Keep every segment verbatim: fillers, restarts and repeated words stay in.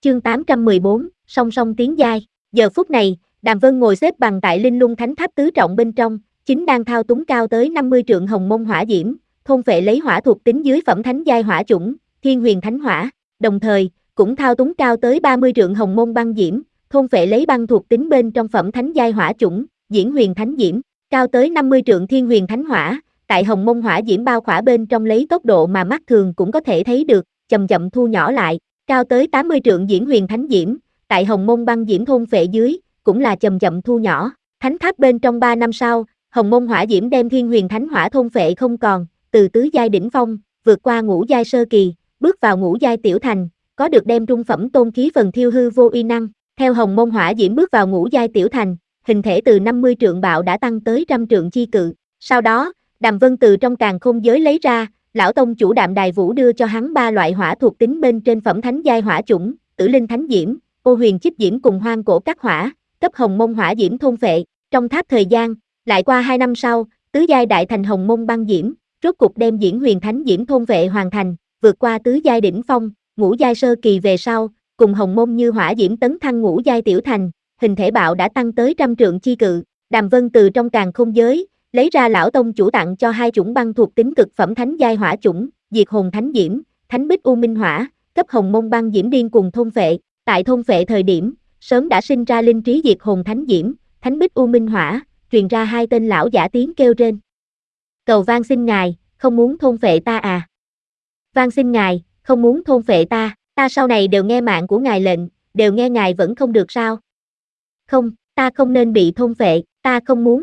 Chương tám trăm mười bốn, song song tiến giai. Giờ phút này, Đàm Vân ngồi xếp bằng tại Linh Lung Thánh Tháp tứ trọng bên trong, chính đang thao túng cao tới năm mươi trượng hồng mông hỏa diễm, thôn phệ lấy hỏa thuộc tính dưới phẩm thánh giai hỏa chủng, Thiên Huyền Thánh Hỏa, đồng thời cũng thao túng cao tới ba mươi trượng hồng mông băng diễm, thôn phệ lấy băng thuộc tính bên trong phẩm thánh giai hỏa chủng, Diễn Huyền Thánh Diễm, cao tới năm mươi trượng Thiên Huyền Thánh Hỏa, tại hồng mông hỏa diễm bao khỏa bên trong lấy tốc độ mà mắt thường cũng có thể thấy được, chậm chậm thu nhỏ lại, cao tới tám mươi trượng Diễn Huyền Thánh Diễm, tại hồng mông băng diễm thôn phệ dưới, cũng là chậm chậm thu nhỏ. Thánh tháp bên trong ba năm sau, hồng mông hỏa diễm đem Thiên Huyền Thánh Hỏa thôn phệ không còn, từ tứ giai đỉnh phong, vượt qua ngũ giai sơ kỳ, bước vào ngũ giai tiểu thành, có được đem trung phẩm tôn khí phần thiêu hư vô uy năng. Theo hồng mông hỏa diễm bước vào ngũ giai tiểu thành, hình thể từ năm mươi trượng bạo đã tăng tới trăm trượng chi cự. Sau đó, Đàm Vân từ trong càn khôn giới lấy ra, lão tông chủ Đạm Đài Vũ đưa cho hắn ba loại hỏa thuộc tính bên trên phẩm thánh giai hỏa chủng, Tử Linh Thánh Diễm, Ô Huyền Chích Diễm cùng Hoang Cổ Các Hỏa, cấp hồng mông hỏa diễm thôn phệ. Trong tháp thời gian, lại qua hai năm sau, tứ giai đại thành hồng mông băng diễm, rốt cục đem Diễn Huyền Thánh Diễm thôn phệ hoàn thành, vượt qua tứ giai đỉnh phong, ngũ giai sơ kỳ về sau, cùng hồng mông như hỏa diễm tấn thăng ngũ giai tiểu thành, hình thể bạo đã tăng tới trăm trượng chi cự. Đàm Vân từ trong càn khôn giới lấy ra lão tông chủ tặng cho hai chủng băng thuộc tính cực phẩm thánh giai hỏa chủng, Diệt Hồn Thánh Diễm, Thánh Bích U Minh Hỏa, cấp hồng mông băng diễm điên cùng thôn phệ. Tại thôn phệ thời điểm, sớm đã sinh ra linh trí Diệt Hồn Thánh Diễm, Thánh Bích U Minh Hỏa, truyền ra hai tên lão giả tiếng kêu trên. Cầu van xin ngài, không muốn thôn phệ ta à? Van xin ngài, không muốn thôn phệ ta, ta sau này đều nghe mạng của ngài lệnh, đều nghe ngài vẫn không được sao? Không, ta không nên bị thôn phệ, ta không muốn.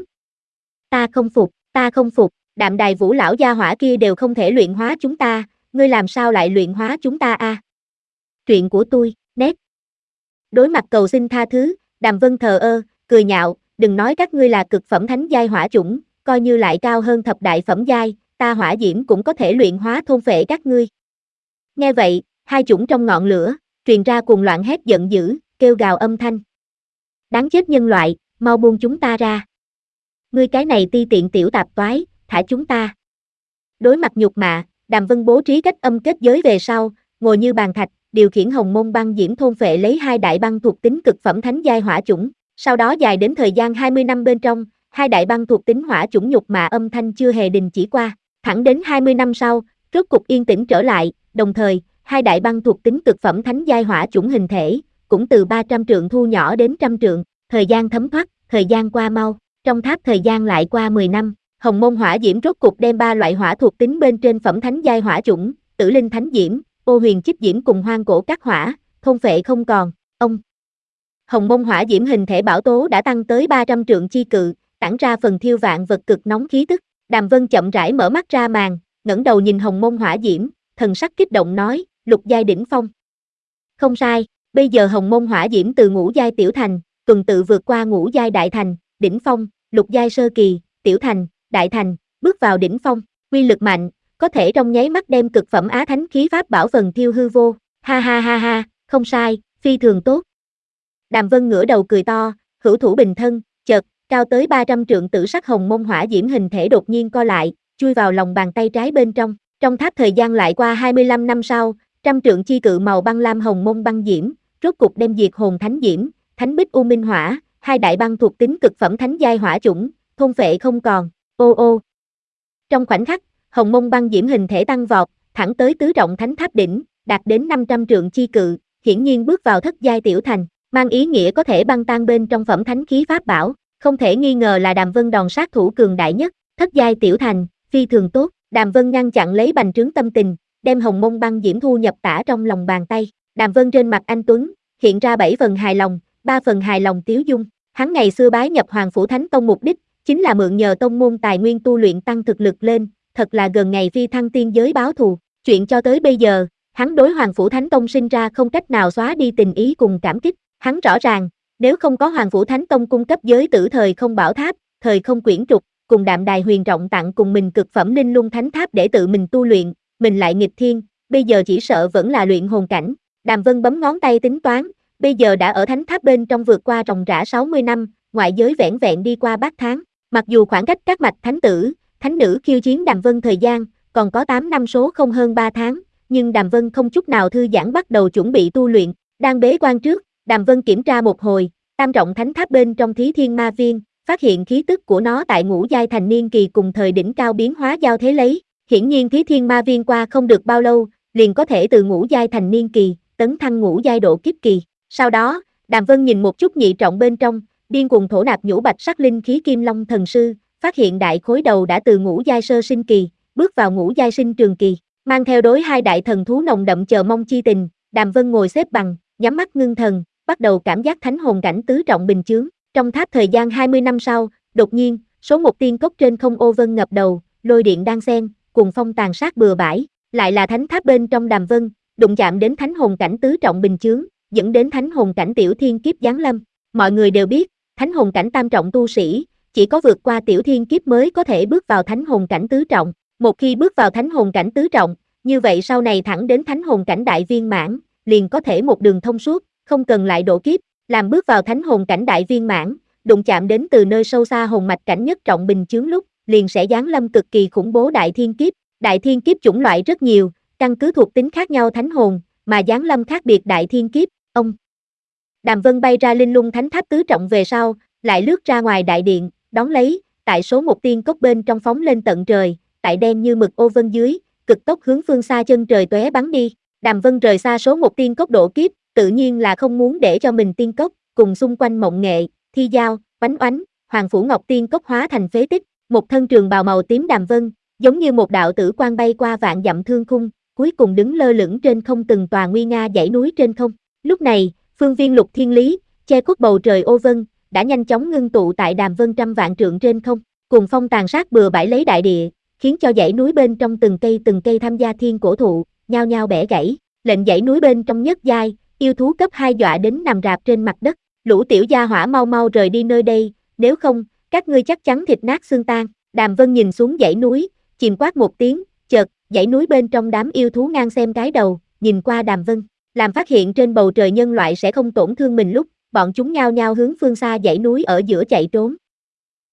Ta không phục, ta không phục, Đạm Đài Vũ lão gia hỏa kia đều không thể luyện hóa chúng ta, ngươi làm sao lại luyện hóa chúng ta a? À? Chuyện của tôi, nét. Đối mặt cầu xin tha thứ, Đàm Vân thờ ơ, cười nhạo, đừng nói các ngươi là cực phẩm thánh giai hỏa chủng, coi như lại cao hơn thập đại phẩm giai, ta hỏa diễm cũng có thể luyện hóa thôn phệ các ngươi. Nghe vậy, hai chủng trong ngọn lửa, truyền ra cuồng loạn hét giận dữ, kêu gào âm thanh. Đáng chết nhân loại, mau buông chúng ta ra. Ngươi cái này ti tiện tiểu tạp toái, thả chúng ta. Đối mặt nhục mạ, Đàm Vân bố trí cách âm kết giới về sau, ngồi như bàn thạch, điều khiển hồng mông băng diễm thôn phệ lấy hai đại băng thuộc tính cực phẩm thánh giai hỏa chủng. Sau đó dài đến thời gian hai mươi năm bên trong, hai đại băng thuộc tính hỏa chủng nhục mạ âm thanh chưa hề đình chỉ qua. Thẳng đến hai mươi năm sau, rốt cục yên tĩnh trở lại, đồng thời, hai đại băng thuộc tính cực phẩm thánh giai hỏa chủng hình thể, cũng từ ba trăm trượng thu nhỏ đến trăm trượng, thời gian thấm thoát, thời gian qua mau. Trong tháp thời gian lại qua mười năm, hồng mông hỏa diễm rốt cục đem ba loại hỏa thuộc tính bên trên phẩm thánh giai hỏa chủng, Tử Linh Thánh Diễm, Ô Huyền Chích Diễm cùng Hoang Cổ Các Hỏa, thôn phệ không còn. Ông hồng mông hỏa diễm hình thể bảo tố đã tăng tới ba trăm trượng chi cự, tản ra phần thiêu vạn vật cực nóng khí tức. Đàm Vân chậm rãi mở mắt ra màn, ngẩng đầu nhìn hồng mông hỏa diễm, thần sắc kích động nói, lục giai đỉnh phong. Không sai, bây giờ hồng mông hỏa diễm từ ngũ giai tiểu thành, tuần tự vượt qua ngũ giai đại thành, đỉnh phong, lục giai sơ kỳ, tiểu thành, đại thành, bước vào đỉnh phong, uy lực mạnh, có thể trong nháy mắt đem cực phẩm á thánh khí pháp bảo phần thiêu hư vô. Ha ha ha ha, không sai, phi thường tốt. Đàm Vân ngửa đầu cười to, hữu thủ bình thân, chợt, cao tới ba trăm trượng tử sắc hồng mông hỏa diễm hình thể đột nhiên co lại, chui vào lòng bàn tay trái bên trong. Trong tháp thời gian lại qua hai mươi lăm năm sau, trăm trượng chi cự màu băng lam hồng mông băng diễm, rốt cục đem Diệt Hồn Thánh Diễm, Thánh Bích U Minh Hỏa, hai đại băng thuộc tính cực phẩm thánh giai hỏa chủng, thôn phệ không còn. Ô ô. Trong khoảnh khắc, hồng mông băng diễm hình thể tăng vọt, thẳng tới tứ trọng thánh tháp đỉnh, đạt đến năm trăm trượng chi cự, hiển nhiên bước vào thất giai tiểu thành, mang ý nghĩa có thể băng tan bên trong phẩm thánh khí pháp bảo, không thể nghi ngờ là Đàm Vân đòn sát thủ cường đại nhất, thất giai tiểu thành, phi thường tốt. Đàm Vân ngăn chặn lấy bành trướng tâm tình, đem hồng mông băng diễm thu nhập tả trong lòng bàn tay. Đàm Vân trên mặt anh tuấn hiện ra bảy phần hài lòng, ba phần hài lòng tiếu dung. Hắn ngày xưa bái nhập Hoàng Phủ Thánh Tông mục đích chính là mượn nhờ tông môn tài nguyên tu luyện tăng thực lực lên, thật là gần ngày phi thăng tiên giới báo thù. Chuyện cho tới bây giờ, hắn đối Hoàng Phủ Thánh Tông sinh ra không cách nào xóa đi tình ý cùng cảm kích. Hắn rõ ràng, nếu không có Hoàng Phủ Thánh Tông cung cấp giới tử thời không bảo tháp, thời không quyển trục, cùng Đạm Đài huyền trọng tặng cùng mình cực phẩm linh lung thánh tháp để tự mình tu luyện, mình lại nghịch thiên, bây giờ chỉ sợ vẫn là luyện hồn cảnh. Đàm Vân bấm ngón tay tính toán, bây giờ đã ở thánh tháp bên trong vượt qua ròng rã sáu mươi năm, ngoại giới vẻn vẹn đi qua bát tháng. Mặc dù khoảng cách các mạch thánh tử, thánh nữ khiêu chiến Đàm Vân thời gian, còn có tám năm số không hơn ba tháng, nhưng Đàm Vân không chút nào thư giãn bắt đầu chuẩn bị tu luyện. Đang bế quan trước, Đàm Vân kiểm tra một hồi, tam trọng thánh tháp bên trong Thí Thiên Ma Viên, phát hiện khí tức của nó tại ngũ giai thành niên kỳ cùng thời đỉnh cao biến hóa giao thế lấy. Hiển nhiên Thí Thiên Ma Viên qua không được bao lâu, liền có thể từ ngũ giai thành niên kỳ, tấn thăng ngũ giai độ kiếp kỳ. Sau đó, Đàm Vân nhìn một chút nhị trọng bên trong, điên cuồng thổ nạp nhũ bạch sắc linh khí Kim Long Thần Sư, phát hiện đại khối đầu đã từ ngũ giai sơ sinh kỳ, bước vào ngũ giai sinh trường kỳ, mang theo đối hai đại thần thú nồng đậm chờ mong chi tình, Đàm Vân ngồi xếp bằng, nhắm mắt ngưng thần, bắt đầu cảm giác thánh hồn cảnh tứ trọng bình chướng. Trong tháp thời gian hai mươi năm sau, đột nhiên, số một tiên cốc trên không ô vân ngập đầu, lôi điện đan xen, cùng phong tàn sát bừa bãi, lại là thánh tháp bên trong Đàm Vân, đụng chạm đến thánh hồn cảnh tứ trọng bình chướng, dẫn đến thánh hồn cảnh tiểu thiên kiếp giáng lâm. Mọi người đều biết, thánh hồn cảnh tam trọng tu sĩ, chỉ có vượt qua tiểu thiên kiếp mới có thể bước vào thánh hồn cảnh tứ trọng. Một khi bước vào thánh hồn cảnh tứ trọng, như vậy sau này thẳng đến thánh hồn cảnh đại viên mãn, liền có thể một đường thông suốt, không cần lại độ kiếp, làm bước vào thánh hồn cảnh đại viên mãn, đụng chạm đến từ nơi sâu xa hồn mạch cảnh nhất trọng bình chướng lúc, liền sẽ giáng lâm cực kỳ khủng bố đại thiên kiếp. Đại thiên kiếp chủng loại rất nhiều, căn cứ thuộc tính khác nhau thánh hồn, mà giáng lâm khác biệt đại thiên kiếp. Ông Đàm Vân bay ra linh lung thánh tháp tứ trọng về sau, lại lướt ra ngoài đại điện, đón lấy, tại số một tiên cốc bên trong phóng lên tận trời, tại đen như mực ô vân dưới, cực tốc hướng phương xa chân trời tóe bắn đi. Đàm Vân rời xa số một tiên cốc độ kiếp, tự nhiên là không muốn để cho mình tiên cốc, cùng xung quanh mộng nghệ, thi giao, oánh oánh, hoàng phủ ngọc tiên cốc hóa thành phế tích, một thân trường bào màu tím Đàm Vân, giống như một đạo tử quang bay qua vạn dặm thương khung, cuối cùng đứng lơ lửng trên không từng tòa nguy nga dãy núi trên không. Lúc này, phương viên lục thiên lý, che khuất bầu trời ô vân, đã nhanh chóng ngưng tụ tại Đàm Vân trăm vạn trượng trên không, cùng phong tàn sát bừa bãi lấy đại địa, khiến cho dãy núi bên trong từng cây từng cây tham gia thiên cổ thụ, nhao nhao bẻ gãy, lệnh dãy núi bên trong nhất giai, yêu thú cấp hai dọa đến nằm rạp trên mặt đất, lũ tiểu gia hỏa mau mau rời đi nơi đây, nếu không, các ngươi chắc chắn thịt nát xương tan. Đàm Vân nhìn xuống dãy núi, chìm quát một tiếng, chợt, dãy núi bên trong đám yêu thú ngang xem cái đầu, nhìn qua Đàm Vân, làm phát hiện trên bầu trời nhân loại sẽ không tổn thương mình lúc, bọn chúng nhao nhao hướng phương xa dãy núi ở giữa chạy trốn.